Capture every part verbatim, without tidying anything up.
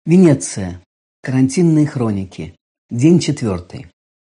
Венеция. Карантинные хроники. День четвертый.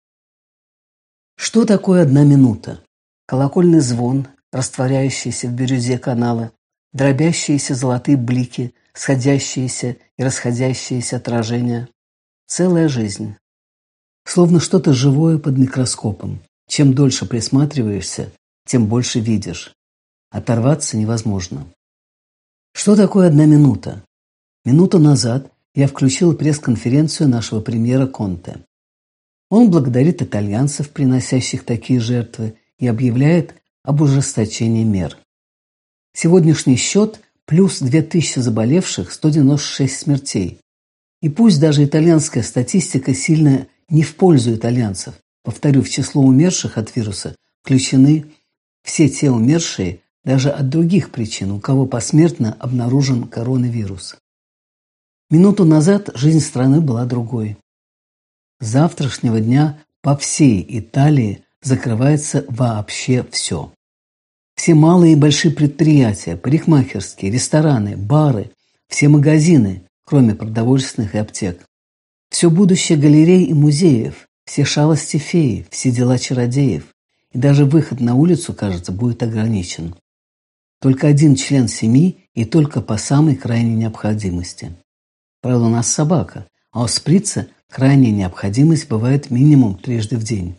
Что такое одна минута? Колокольный звон, растворяющийся в бирюзе канала, дробящиеся золотые блики, сходящиеся и расходящиеся отражения. Целая жизнь. Словно что-то живое под микроскопом. Чем дольше присматриваешься, тем больше видишь. Оторваться невозможно. Что такое одна минута? Минуту назад я включил пресс-конференцию нашего премьера Конте. Он благодарит итальянцев, приносящих такие жертвы, и объявляет об ужесточении мер. Сегодняшний счет – плюс две тысячи заболевших, сто девяносто шесть смертей. И пусть даже итальянская статистика сильно не в пользу итальянцев, повторю, в число умерших от вируса включены все те умершие даже от других причин, у кого посмертно обнаружен коронавирус. Минуту назад жизнь страны была другой. С завтрашнего дня по всей Италии закрывается вообще все. Все малые и большие предприятия, парикмахерские, рестораны, бары, все магазины, кроме продовольственных и аптек. Все будущее галерей и музеев, все шалости феи, все дела чародеев. И даже выход на улицу, кажется, будет ограничен. Только один член семьи и только по самой крайней необходимости. Правда, у нас собака, а у шприца крайняя необходимость бывает минимум трижды в день.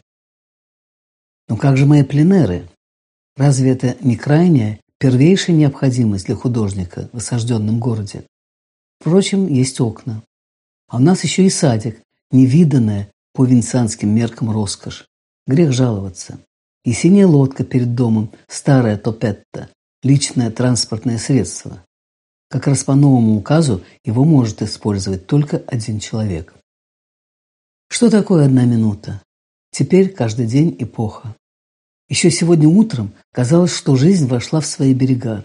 Но как же мои пленэры? Разве это не крайняя, первейшая необходимость для художника в осажденном городе? Впрочем, есть окна. А у нас еще и садик, невиданная по венецианским меркам роскошь. Грех жаловаться. И синяя лодка перед домом, старая топетта, личное транспортное средство. Как раз по новому указу его может использовать только один человек. Что такое одна минута? Теперь каждый день эпоха. Еще сегодня утром казалось, что жизнь вошла в свои берега.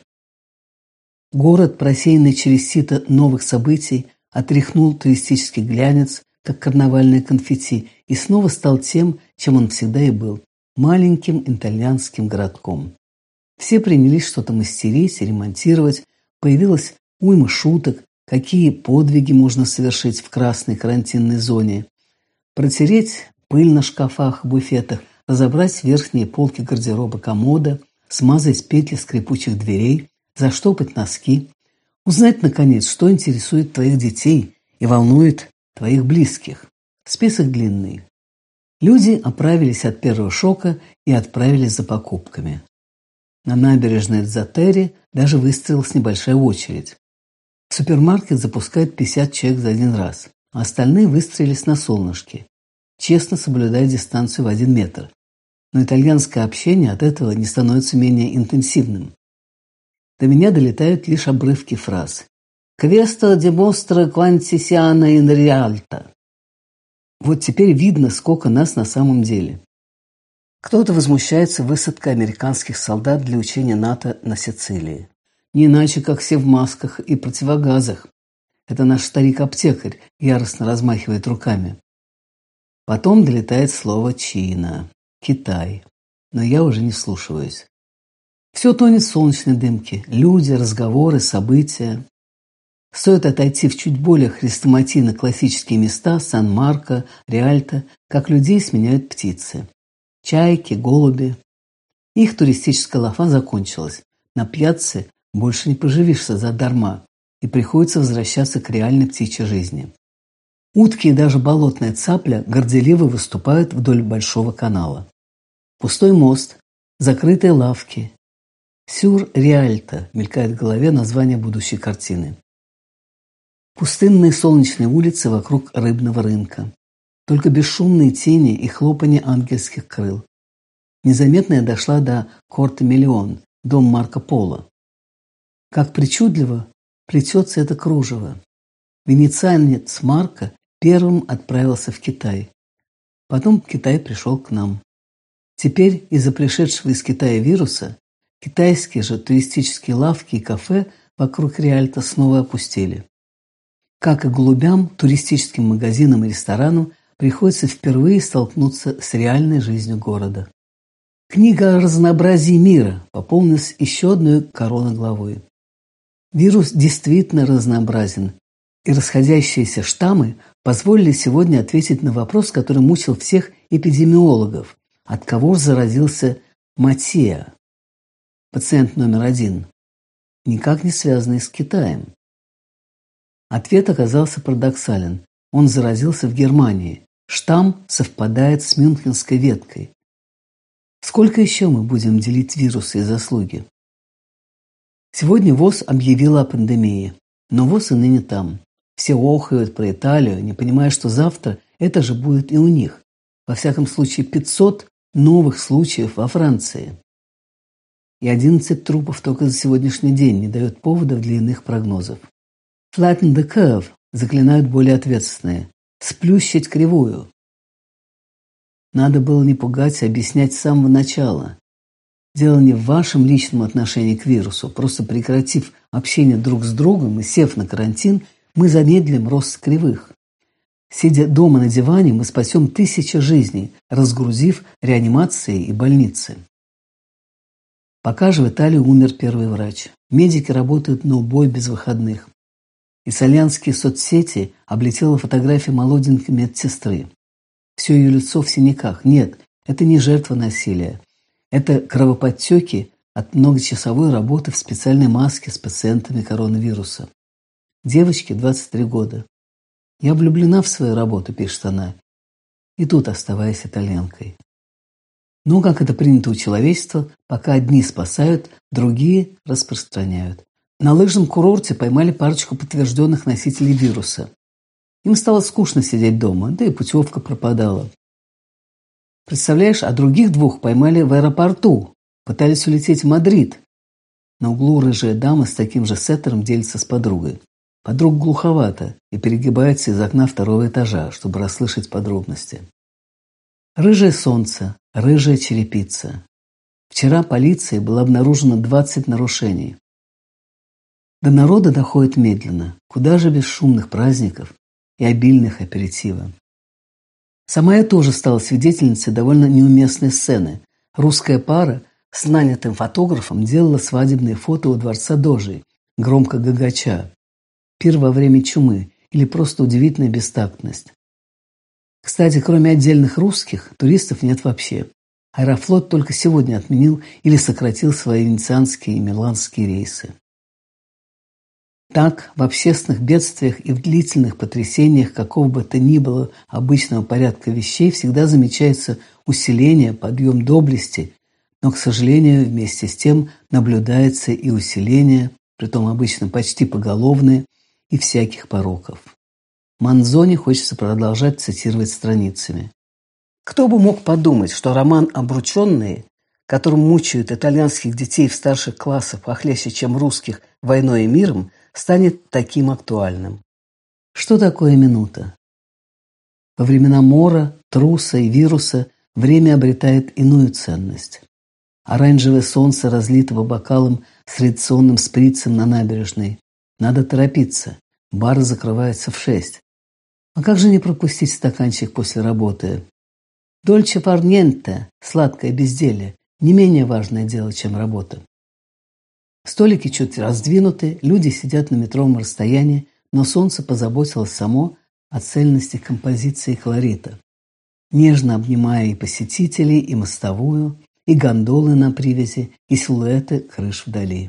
Город, просеянный через сито новых событий, отряхнул туристический глянец, как карнавальное конфетти, и снова стал тем, чем он всегда и был – маленьким итальянским городком. Все принялись что-то мастерить и ремонтировать, появилась уйма шуток, какие подвиги можно совершить в красной карантинной зоне. Протереть пыль на шкафах, буфетах, разобрать верхние полки гардероба комода, смазать петли скрипучих дверей, заштопать носки, узнать, наконец, что интересует твоих детей и волнует твоих близких. Список длинный. Люди оправились от первого шока и отправились за покупками. На набережной Дзотери даже выстроилась небольшая очередь. В супермаркет запускают пятьдесят человек за один раз, а остальные выстроились на солнышке, честно соблюдая дистанцию в один метр. Но итальянское общение от этого не становится менее интенсивным. До меня долетают лишь обрывки фраз. «Questo dimostra quanti siamo in realtà». Вот теперь видно, сколько нас на самом деле. Кто-то возмущается высадкой американских солдат для учения НАТО на Сицилии. Не иначе, как все в масках и противогазах. Это наш старик-аптекарь яростно размахивает руками. Потом долетает слово «Чина», «Китай». Но я уже не вслушиваюсь. Все тонет в солнечной дымке. Люди, разговоры, события. Стоит отойти в чуть более хрестоматийно-классические места Сан-Марко, Риальто, как людей сменяют птицы. Чайки, голуби. Их туристическая лафа закончилась. На пьяце больше не поживишься задарма, и приходится возвращаться к реальной птичьей жизни. Утки и даже болотная цапля горделиво выступают вдоль большого канала. Пустой мост, закрытые лавки. Сюр-Риальто мелькает в голове название будущей картины. Пустынные солнечные улицы вокруг рыбного рынка. Только бесшумные тени и хлопанье ангельских крыл. Незаметно я дошла до Корте-Миллион, дом Марко Поло. Как причудливо плетется это кружево. Венецианец Марко первым отправился в Китай. Потом Китай пришел к нам. Теперь из-за пришедшего из Китая вируса китайские же туристические лавки и кафе вокруг Риальто снова опустели. Как и голубям, туристическим магазинам и ресторанам приходится впервые столкнуться с реальной жизнью города. Книга о разнообразии мира пополнилась еще одной короной главой. Вирус действительно разнообразен, и расходящиеся штаммы позволили сегодня ответить на вопрос, который мучил всех эпидемиологов. От кого же заразился Матеа, пациент номер один, никак не связанный с Китаем? Ответ оказался парадоксален. Он заразился в Германии. Штамм совпадает с мюнхенской веткой. Сколько еще мы будем делить вирусы и заслуги? Сегодня ВОЗ объявила о пандемии, но ВОЗ и ныне там. Все охают про Италию, не понимая, что завтра это же будет и у них. Во всяком случае, пятьсот новых случаев во Франции. И одиннадцать трупов только за сегодняшний день не дают поводов для иных прогнозов. Flatten the curve заклинают более ответственные. Сплющить кривую. Надо было не пугать, а объяснять с самого начала. Дело не в вашем личном отношении к вирусу. Просто прекратив общение друг с другом и сев на карантин, мы замедлим рост кривых. Сидя дома на диване, мы спасем тысячи жизней, разгрузив реанимации и больницы. Пока же в Италии умер первый врач. Медики работают на убой без выходных. Итальянские соцсети облетела фотография молоденькой медсестры. Все ее лицо в синяках. Нет, это не жертва насилия. Это кровоподтеки от многочасовой работы в специальной маске с пациентами коронавируса. Девочке двадцать три года. «Я влюблена в свою работу», – пишет она, и тут оставаясь итальянкой. Но, как это принято у человечества, пока одни спасают, другие распространяют. На лыжном курорте поймали парочку подтвержденных носителей вируса. Им стало скучно сидеть дома, да и путевка пропадала. Представляешь, а других двух поймали в аэропорту, пытались улететь в Мадрид. На углу рыжая дама с таким же сеттером делится с подругой. Подруга глуховата и перегибается из окна второго этажа, чтобы расслышать подробности. Рыжее солнце, рыжая черепица. Вчера полицией было обнаружено двадцать нарушений. До народа доходит медленно, куда же без шумных праздников и обильных аперитива. Сама я тоже стала свидетельницей довольно неуместной сцены. Русская пара с нанятым фотографом делала свадебные фото у дворца Дожи, громко гагача. Пир во время чумы или просто удивительная бестактность. Кстати, кроме отдельных русских, туристов нет вообще. Аэрофлот только сегодня отменил или сократил свои венецианские и миланские рейсы. Так, в общественных бедствиях и в длительных потрясениях какого бы то ни было обычного порядка вещей всегда замечается усиление, подъем доблести, но, к сожалению, вместе с тем наблюдается и усиление, притом обычно почти поголовное, и всяких пороков. Манзони хочется продолжать цитировать страницами. Кто бы мог подумать, что роман «Обрученные», которым мучают итальянских детей в старших классах похлеще, чем русских «Войной и миром», станет таким актуальным. Что такое минута? Во времена мора, труса и вируса время обретает иную ценность. Оранжевое солнце, разлитого бокалом с традиционным сприцем на набережной. Надо торопиться. Бар закрывается в шесть. А как же не пропустить стаканчик после работы? Дольче фар ньенте, сладкое безделье, не менее важное дело, чем работа. Столики чуть раздвинуты, люди сидят на метровом расстоянии, но солнце позаботилось само о цельности композиции колорита, нежно обнимая и посетителей, и мостовую, и гондолы на привязи, и силуэты крыш вдали.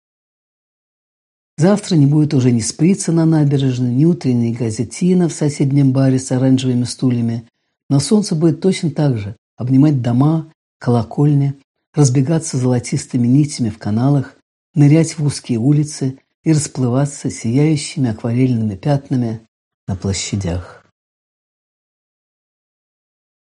Завтра не будет уже ни сприца на набережной, ни утренней газетина в соседнем баре с оранжевыми стульями, но солнце будет точно так же обнимать дома, колокольни, разбегаться золотистыми нитями в каналах, нырять в узкие улицы и расплываться сияющими акварельными пятнами на площадях.